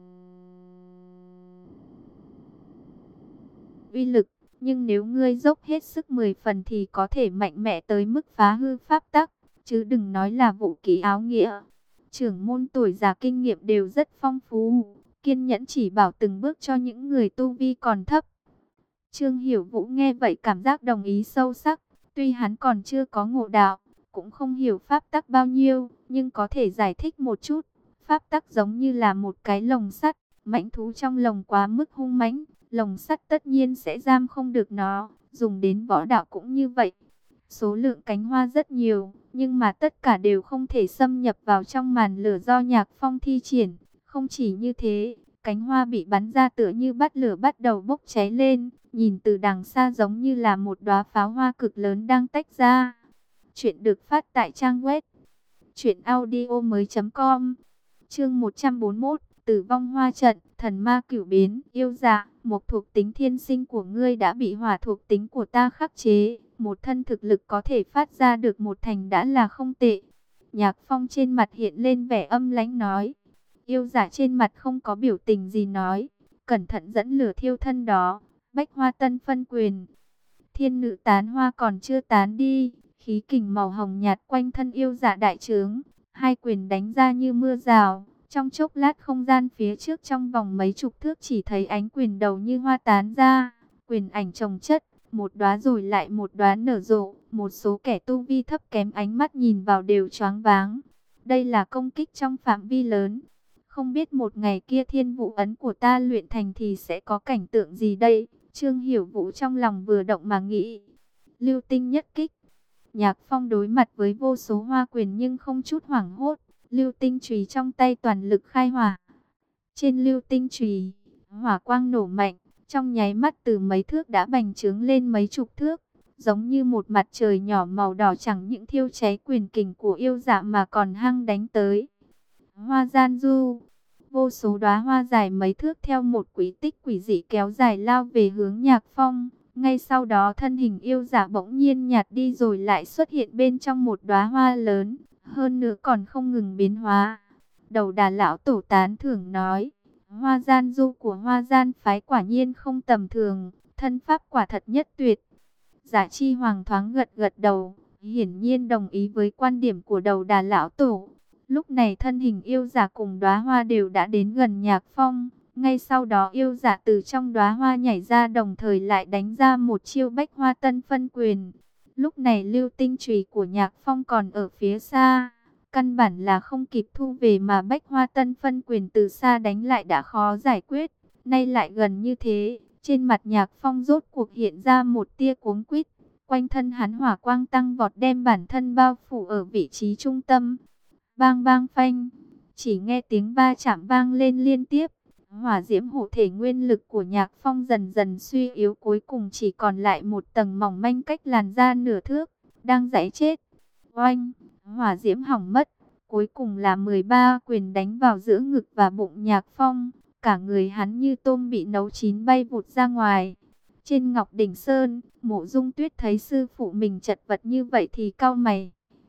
uy lực, nhưng nếu ngươi dốc hết sức mười phần thì có thể mạnh mẽ tới mức phá hư pháp tắc, chứ đừng nói là vũ khí áo nghĩa. Trưởng môn tuổi già kinh nghiệm đều rất phong phú, kiên nhẫn chỉ bảo từng bước cho những người tu vi còn thấp. Trương Hiểu Vũ nghe vậy cảm giác đồng ý sâu sắc, tuy hắn còn chưa có ngộ đạo, cũng không hiểu pháp tắc bao nhiêu, nhưng có thể giải thích một chút. Pháp tắc giống như là một cái lồng sắt, mãnh thú trong lồng quá mức hung mãnh, lồng sắt tất nhiên sẽ giam không được nó, dùng đến võ đạo cũng như vậy. Số lượng cánh hoa rất nhiều, nhưng mà tất cả đều không thể xâm nhập vào trong màn lửa do Nhạc Phong thi triển. Không chỉ như thế, cánh hoa bị bắn ra tựa như bắt lửa bắt đầu bốc cháy lên, nhìn từ đằng xa giống như là một đóa pháo hoa cực lớn đang tách ra. Chuyện được phát tại trang web truyện audio mới chấm com. Chương một trăm bốn mươi mốt, Tử vong hoa trận, thần ma cửu biến, yêu dạ, một thuộc tính thiên sinh của ngươi đã bị hỏa thuộc tính của ta khắc chế, một thân thực lực có thể phát ra được một thành đã là không tệ. Nhạc Phong trên mặt hiện lên vẻ âm lãnh nói. Yêu dạ trên mặt không có biểu tình gì nói, cẩn thận dẫn lửa thiêu thân đó. Bách hoa tân phân quyền, thiên nữ tán hoa còn chưa tán đi, khí kình màu hồng nhạt quanh thân yêu dạ đại trướng, hai quyền đánh ra như mưa rào. Trong chốc lát không gian phía trước trong vòng mấy chục thước chỉ thấy ánh quyền đầu như hoa tán ra, quyền ảnh chồng chất, một đóa rồi lại một đóa nở rộ. Một số kẻ tu vi thấp kém ánh mắt nhìn vào đều choáng váng. Đây là công kích trong phạm vi lớn. Không biết một ngày kia thiên vũ ấn của ta luyện thành thì sẽ có cảnh tượng gì đây? Trương Hiểu Vũ trong lòng vừa động mà nghĩ. Lưu tinh nhất kích. Nhạc Phong đối mặt với vô số hoa quyền nhưng không chút hoảng hốt. Lưu tinh chùy trong tay toàn lực khai hỏa. Trên lưu tinh chùy, hỏa quang nổ mạnh, trong nháy mắt từ mấy thước đã bành trướng lên mấy chục thước, giống như một mặt trời nhỏ màu đỏ, chẳng những thiêu cháy quyền kình của yêu dạ mà còn hăng đánh tới. Hoa gian du, vô số đóa hoa dài mấy thước theo một quỹ tích quỷ dị kéo dài lao về hướng Nhạc Phong. Ngay sau đó thân hình yêu dạ bỗng nhiên nhạt đi rồi lại xuất hiện bên trong một đóa hoa lớn, hơn nữa còn không ngừng biến hóa. Đầu Đà lão tổ tán thưởng nói, hoa gian du của hoa gian phái quả nhiên không tầm thường, thân pháp quả thật nhất tuyệt. Giả Chi Hoàng thoáng gật gật đầu, hiển nhiên đồng ý với quan điểm của Đầu Đà lão tổ. Lúc này thân hình yêu giả cùng đóa hoa đều đã đến gần Nhạc Phong. Ngay sau đó yêu giả từ trong đóa hoa nhảy ra, đồng thời lại đánh ra một chiêu bách hoa tân phân quyền. Lúc này lưu tinh chùy của Nhạc Phong còn ở phía xa, căn bản là không kịp thu về, mà bách hoa tân phân quyền từ xa đánh lại đã khó giải quyết. Nay lại gần như thế, trên mặt Nhạc Phong rốt cuộc hiện ra một tia cuống quýt. Quanh thân hắn hỏa quang tăng vọt đem bản thân bao phủ ở vị trí trung tâm. Bang bang phanh, chỉ nghe tiếng va chạm vang lên liên tiếp. Hỏa diễm hộ thể nguyên lực của Nhạc Phong dần dần suy yếu, cuối cùng chỉ còn lại một tầng mỏng manh cách làn da nửa thước, đang giãy chết. Oanh, hỏa diễm hỏng mất, cuối cùng là mười ba quyền đánh vào giữa ngực và bụng Nhạc Phong. Cả người hắn như tôm bị nấu chín bay vụt ra ngoài. Trên Ngọc Đỉnh Sơn, Mộ Dung Tuyết thấy sư phụ mình chật vật như vậy thì cau mày.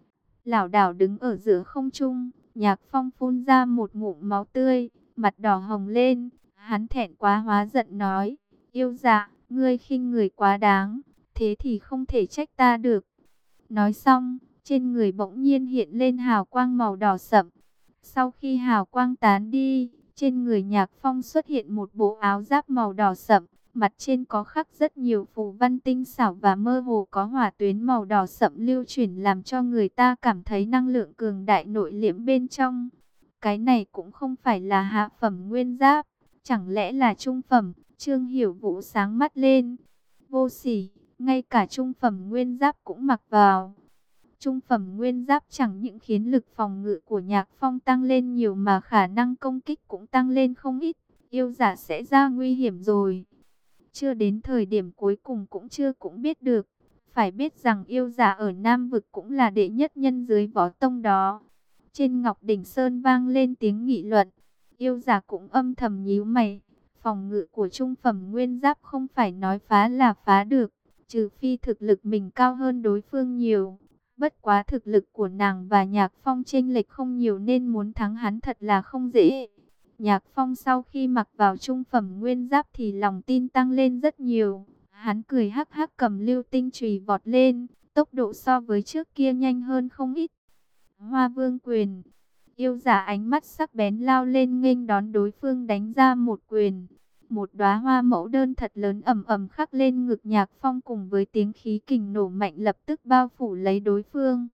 Lảo đảo đứng ở giữa không trung, Nhạc Phong phun ra một ngụm máu tươi, mặt đỏ hồng lên, hắn thẹn quá hóa giận nói, yêu dạ, ngươi khinh người quá đáng, thế thì không thể trách ta được. Nói xong, trên người bỗng nhiên hiện lên hào quang màu đỏ sậm. Sau khi hào quang tán đi, trên người Nhạc Phong xuất hiện một bộ áo giáp màu đỏ sậm, Mặt trên có khắc rất nhiều phù văn tinh xảo và mơ hồ có hỏa tuyến màu đỏ sậm lưu chuyển làm cho người ta cảm thấy năng lượng cường đại nội liễm bên trong. Cái này cũng không phải là hạ phẩm nguyên giáp, chẳng lẽ là trung phẩm? Trương Hiểu Vũ sáng mắt lên. Vô sỉ, ngay cả trung phẩm nguyên giáp cũng mặc vào. Trung phẩm nguyên giáp chẳng những khiến lực phòng ngự của Nhạc Phong tăng lên nhiều mà khả năng công kích cũng tăng lên không ít. Yêu giả sẽ ra nguy hiểm rồi. Chưa đến thời điểm cuối cùng cũng chưa cũng biết được. Phải biết rằng yêu giả ở Nam Vực cũng là đệ nhất nhân dưới võ tông đó. Trên Ngọc Đỉnh Sơn vang lên tiếng nghị luận. Yêu giả cũng âm thầm nhíu mày. Phòng ngự của trung phẩm nguyên giáp không phải nói phá là phá được. Trừ phi thực lực mình cao hơn đối phương nhiều. Bất quá thực lực của nàng và Nhạc Phong chênh lệch không nhiều nên muốn thắng hắn thật là không dễ. Nhạc Phong sau khi mặc vào trung phẩm nguyên giáp thì lòng tin tăng lên rất nhiều. Hắn cười hắc hắc cầm lưu tinh chùy vọt lên, tốc độ so với trước kia nhanh hơn không ít. Hoa Vương quyền, yêu giả ánh mắt sắc bén lao lên nghênh đón đối phương đánh ra một quyền. Một đóa hoa mẫu đơn thật lớn ầm ầm khắc lên ngực Nhạc Phong cùng với tiếng khí kình nổ mạnh lập tức bao phủ lấy đối phương.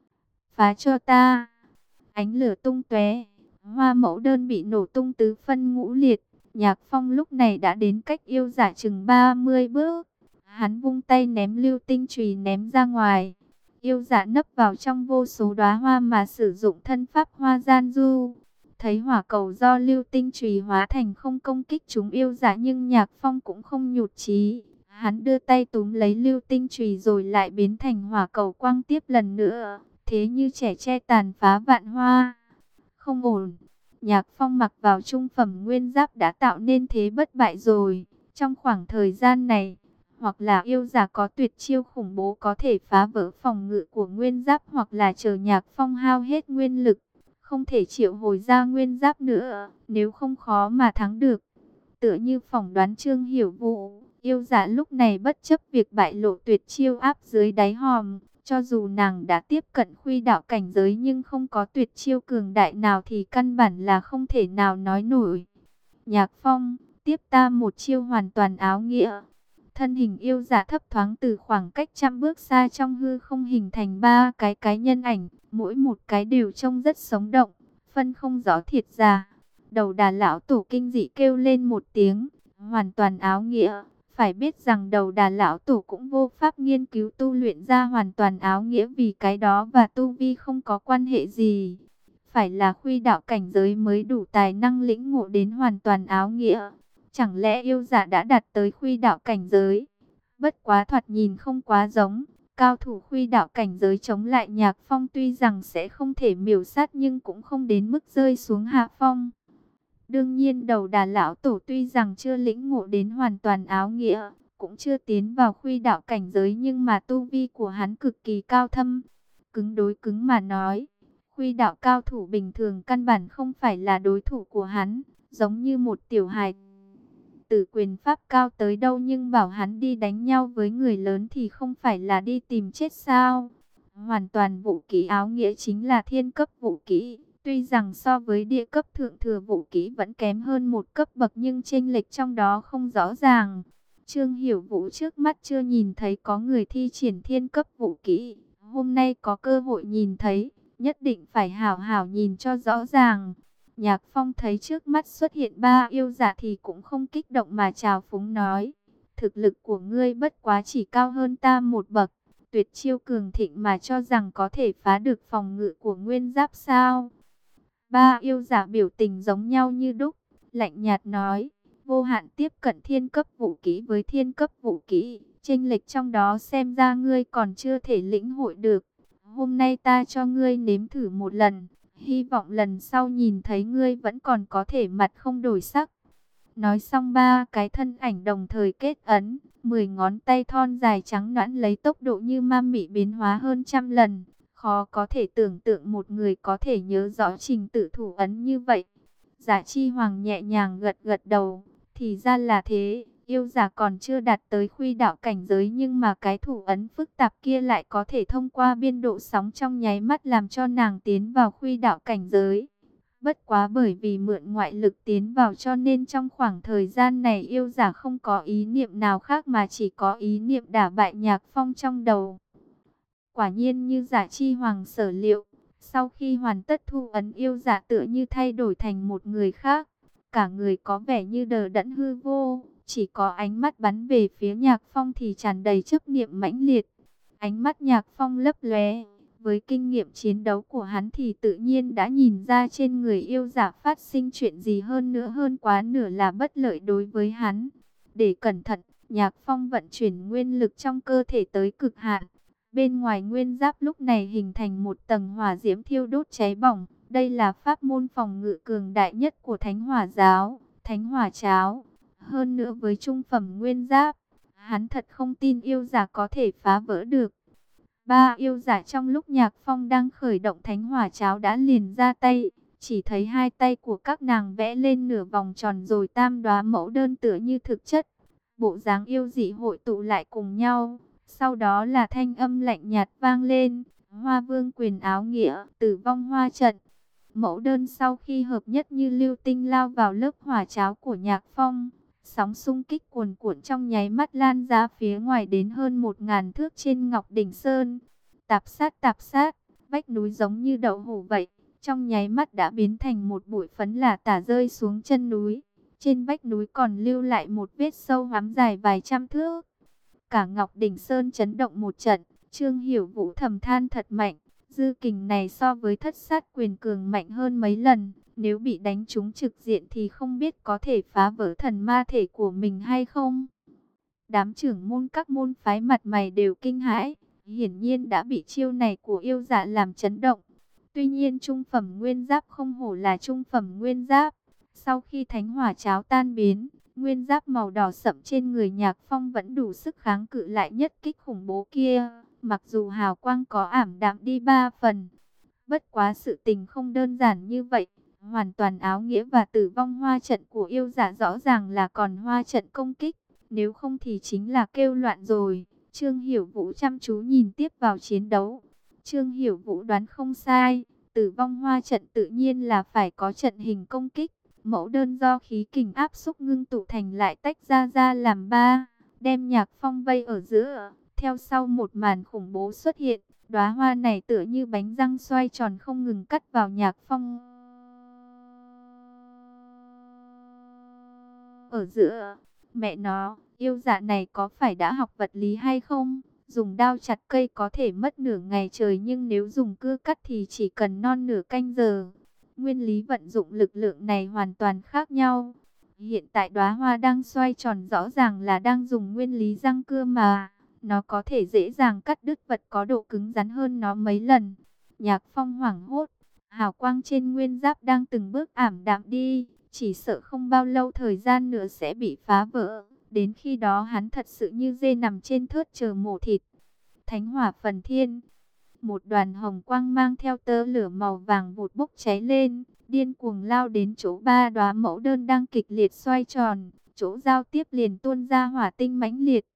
Phá cho ta! Ánh lửa tung tóe, hoa mẫu đơn bị nổ tung tứ phân ngũ liệt. Nhạc Phong lúc này đã đến cách yêu giả chừng ba mươi bước. Hắn vung tay ném lưu tinh chùy ném ra ngoài. Yêu giả nấp vào trong vô số đóa hoa mà sử dụng thân pháp hoa gian du. Thấy hỏa cầu do lưu tinh chùy hóa thành không công kích chúng yêu giả nhưng Nhạc Phong cũng không nhụt chí. Hắn đưa tay túm lấy lưu tinh chùy rồi lại biến thành hỏa cầu quang tiếp lần nữa. Thế như trẻ tre tàn phá vạn hoa. Không ổn. Nhạc Phong mặc vào trung phẩm nguyên giáp đã tạo nên thế bất bại rồi. Trong khoảng thời gian này, hoặc là yêu giả có tuyệt chiêu khủng bố có thể phá vỡ phòng ngự của nguyên giáp, hoặc là chờ Nhạc Phong hao hết nguyên lực, không thể triệu hồi ra nguyên giáp nữa, nếu không khó mà thắng được. Tựa như phỏng đoán Trương Hiểu Vũ, yêu giả lúc này bất chấp việc bại lộ tuyệt chiêu áp dưới đáy hòm. Cho dù nàng đã tiếp cận khuy đạo cảnh giới nhưng không có tuyệt chiêu cường đại nào thì căn bản là không thể nào nói nổi. Nhạc Phong, tiếp ta một chiêu hoàn toàn áo nghĩa. Thân hình yêu giả thấp thoáng từ khoảng cách trăm bước xa trong hư không hình thành ba cái cái nhân ảnh, mỗi một cái đều trông rất sống động, phân không rõ thiệt giả. Đầu Đà lão tổ kinh dị kêu lên một tiếng, hoàn toàn áo nghĩa. Phải biết rằng đầu Đà lão tổ cũng vô pháp nghiên cứu tu luyện ra hoàn toàn áo nghĩa vì cái đó và tu vi không có quan hệ gì. Phải là khuy đạo cảnh giới mới đủ tài năng lĩnh ngộ đến hoàn toàn áo nghĩa. Chẳng lẽ yêu giả đã đạt tới khuy đạo cảnh giới? Bất quá thoạt nhìn không quá giống. Cao thủ khuy đạo cảnh giới chống lại Nhạc Phong tuy rằng sẽ không thể miểu sát nhưng cũng không đến mức rơi xuống hạ phong. Đương nhiên đầu Đà lão tổ tuy rằng chưa lĩnh ngộ đến hoàn toàn áo nghĩa, cũng chưa tiến vào khuy đạo cảnh giới nhưng mà tu vi của hắn cực kỳ cao thâm. Cứng đối cứng mà nói, khuy đạo cao thủ bình thường căn bản không phải là đối thủ của hắn, giống như một tiểu hài tử quyền pháp cao tới đâu nhưng bảo hắn đi đánh nhau với người lớn thì không phải là đi tìm chết sao. Hoàn toàn vũ kỹ áo nghĩa chính là thiên cấp vũ kỹ. Tuy rằng so với địa cấp thượng thừa vũ kỹ vẫn kém hơn một cấp bậc nhưng chênh lệch trong đó không rõ ràng. Trương Hiểu Vũ trước mắt chưa nhìn thấy có người thi triển thiên cấp vũ kỹ. Hôm nay có cơ hội nhìn thấy, nhất định phải hảo hảo nhìn cho rõ ràng. Nhạc Phong thấy trước mắt xuất hiện ba yêu giả thì cũng không kích động mà trào phúng nói. Thực lực của ngươi bất quá chỉ cao hơn ta một bậc. Tuyệt chiêu cường thịnh mà cho rằng có thể phá được phòng ngự của nguyên giáp sao? Ba yêu giả biểu tình giống nhau như đúc, lạnh nhạt nói, vô hạn tiếp cận thiên cấp vũ kỹ với thiên cấp vũ kỹ, chênh lệch trong đó xem ra ngươi còn chưa thể lĩnh hội được. Hôm nay ta cho ngươi nếm thử một lần, hy vọng lần sau nhìn thấy ngươi vẫn còn có thể mặt không đổi sắc. Nói xong ba cái thân ảnh đồng thời kết ấn, mười ngón tay thon dài trắng nõn lấy tốc độ như ma mị biến hóa hơn trăm lần. Khó có thể tưởng tượng một người có thể nhớ rõ trình tự thủ ấn như vậy. Giả Chi Hoàng nhẹ nhàng gật gật đầu. Thì ra là thế, yêu giả còn chưa đạt tới khuy đạo cảnh giới nhưng mà cái thủ ấn phức tạp kia lại có thể thông qua biên độ sóng trong nháy mắt làm cho nàng tiến vào khuy đạo cảnh giới. Bất quá bởi vì mượn ngoại lực tiến vào cho nên trong khoảng thời gian này yêu giả không có ý niệm nào khác mà chỉ có ý niệm đả bại Nhạc Phong trong đầu. Quả nhiên như giả chi hoàng sở liệu, sau khi hoàn tất thu ấn yêu giả tựa như thay đổi thành một người khác. Cả người có vẻ như đờ đẫn hư vô, chỉ có ánh mắt bắn về phía Nhạc Phong thì tràn đầy chấp niệm mãnh liệt. Ánh mắt Nhạc Phong lấp lóe, với kinh nghiệm chiến đấu của hắn thì tự nhiên đã nhìn ra trên người yêu giả phát sinh chuyện gì, hơn nữa hơn quá nửa là bất lợi đối với hắn. Để cẩn thận, Nhạc Phong vận chuyển nguyên lực trong cơ thể tới cực hạn. Bên ngoài nguyên giáp lúc này hình thành một tầng hỏa diễm thiêu đốt cháy bỏng. Đây là pháp môn phòng ngự cường đại nhất của Thánh Hỏa Giáo, Thánh Hỏa Cháo. Hơn nữa với trung phẩm nguyên giáp, hắn thật không tin yêu giả có thể phá vỡ được. Ba yêu giả trong lúc Nhạc Phong đang khởi động Thánh Hỏa Cháo đã liền ra tay. Chỉ thấy hai tay của các nàng vẽ lên nửa vòng tròn rồi tam đóa mẫu đơn tựa như thực chất. Bộ dáng yêu dị hội tụ lại cùng nhau. Sau đó là thanh âm lạnh nhạt vang lên. Hoa vương quyền áo nghĩa, tử vong hoa trận. Mẫu đơn sau khi hợp nhất như lưu tinh lao vào lớp hỏa cháo của Nhạc Phong. Sóng xung kích cuồn cuộn trong nháy mắt lan ra phía ngoài đến hơn một ngàn thước trên Ngọc Đỉnh Sơn. Tạp sát tạp sát, vách núi giống như đậu hũ vậy. Trong nháy mắt đã biến thành một bụi phấn là tả rơi xuống chân núi. Trên vách núi còn lưu lại một vết sâu hoắm dài vài trăm thước. Cả Ngọc Đỉnh Sơn chấn động một trận. Trương Hiểu Vũ thầm than thật mạnh. Dư kình này so với thất sát quyền cường mạnh hơn mấy lần. Nếu bị đánh trúng trực diện thì không biết có thể phá vỡ thần ma thể của mình hay không. Đám trưởng môn các môn phái mặt mày đều kinh hãi. Hiển nhiên đã bị chiêu này của yêu dạ làm chấn động. Tuy nhiên trung phẩm nguyên giáp không hổ là trung phẩm nguyên giáp. Sau khi thánh hỏa cháo tan biến, nguyên giáp màu đỏ sậm trên người Nhạc Phong vẫn đủ sức kháng cự lại nhất kích khủng bố kia. Mặc dù hào quang có ảm đạm đi ba phần. Bất quá sự tình không đơn giản như vậy. Hoàn toàn áo nghĩa và tử vong hoa trận của yêu giả rõ ràng là còn hoa trận công kích. Nếu không thì chính là kêu loạn rồi. Trương Hiểu Vũ chăm chú nhìn tiếp vào chiến đấu. Trương Hiểu Vũ đoán không sai. Tử vong hoa trận tự nhiên là phải có trận hình công kích. Mẫu đơn do khí kình áp xúc ngưng tụ thành lại tách ra ra làm ba. Đem Nhạc Phong vây ở giữa. Theo sau một màn khủng bố xuất hiện. Đóa hoa này tựa như bánh răng xoay tròn không ngừng cắt vào Nhạc Phong. Ở giữa, mẹ nó, yêu dạ này có phải đã học vật lý hay không? Dùng đao chặt cây có thể mất nửa ngày trời nhưng nếu dùng cưa cắt thì chỉ cần non nửa canh giờ. Nguyên lý vận dụng lực lượng này hoàn toàn khác nhau. Hiện tại đóa hoa đang xoay tròn rõ ràng là đang dùng nguyên lý răng cưa mà. Nó có thể dễ dàng cắt đứt vật có độ cứng rắn hơn nó mấy lần. Nhạc Phong hoảng hốt, hào quang trên nguyên giáp đang từng bước ảm đạm đi. Chỉ sợ không bao lâu thời gian nữa sẽ bị phá vỡ. Đến khi đó hắn thật sự như dê nằm trên thớt chờ mổ thịt. Thánh hỏa phần thiên. Một đoàn hồng quang mang theo tơ lửa màu vàng vụt bốc cháy lên. Điên cuồng lao đến chỗ ba đóa mẫu đơn đang kịch liệt xoay tròn. Chỗ giao tiếp liền tuôn ra hỏa tinh mãnh liệt.